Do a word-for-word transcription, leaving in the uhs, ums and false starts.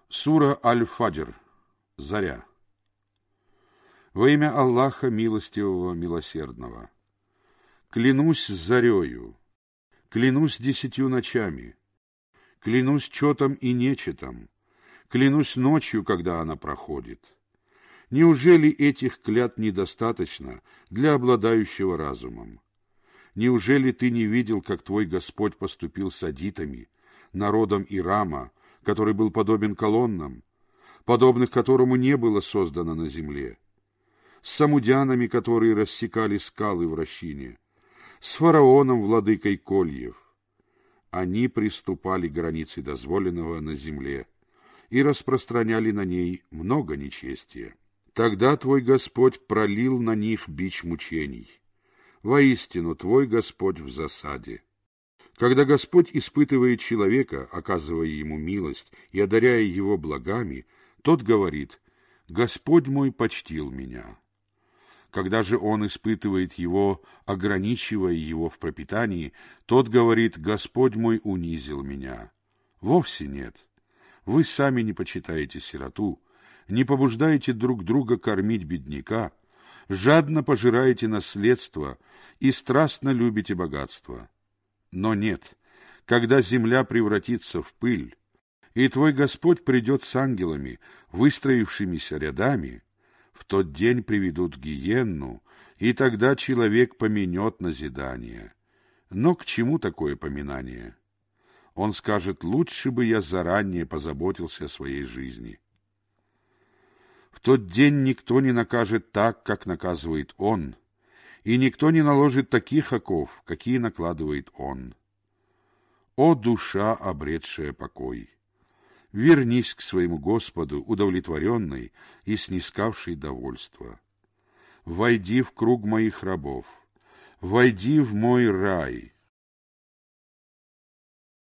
Сура Аль-Фаджр. Заря. Во имя Аллаха Милостивого, Милосердного. Клянусь зарею, клянусь десятью ночами, клянусь четом и нечетом, клянусь ночью, когда она проходит. Неужели этих клятв недостаточно для обладающего разумом? Неужели ты не видел, как твой Господь поступил с адитами, народом Ирама, который был подобен колоннам, подобных которому не было создано на земле, с самудянами, которые рассекали скалы в Рощине, с фараоном, владыкой кольев? Они приступали к границе дозволенного на земле и распространяли на ней много нечестия. Тогда твой Господь пролил на них бич мучений. Воистину, твой Господь в засаде. Когда Господь испытывает человека, оказывая ему милость и одаряя его благами, тот говорит: «Господь мой почтил меня». Когда же он испытывает его, ограничивая его в пропитании, тот говорит: «Господь мой унизил меня». Вовсе нет. Вы сами не почитаете сироту, не побуждаете друг друга кормить бедняка, жадно пожираете наследство и страстно любите богатство. Но нет, когда земля превратится в пыль, и твой Господь придет с ангелами, выстроившимися рядами, в тот день приведут гиенну, и тогда человек помянет назидание. Но к чему такое поминание? Он скажет: лучше бы я заранее позаботился о своей жизни. В тот день никто не накажет так, как наказывает он, и никто не наложит таких оков, какие накладывает он. О душа, обретшая покой! Вернись к своему Господу, удовлетворенной и снискавшей довольство. Войди в круг моих рабов, войди в мой рай,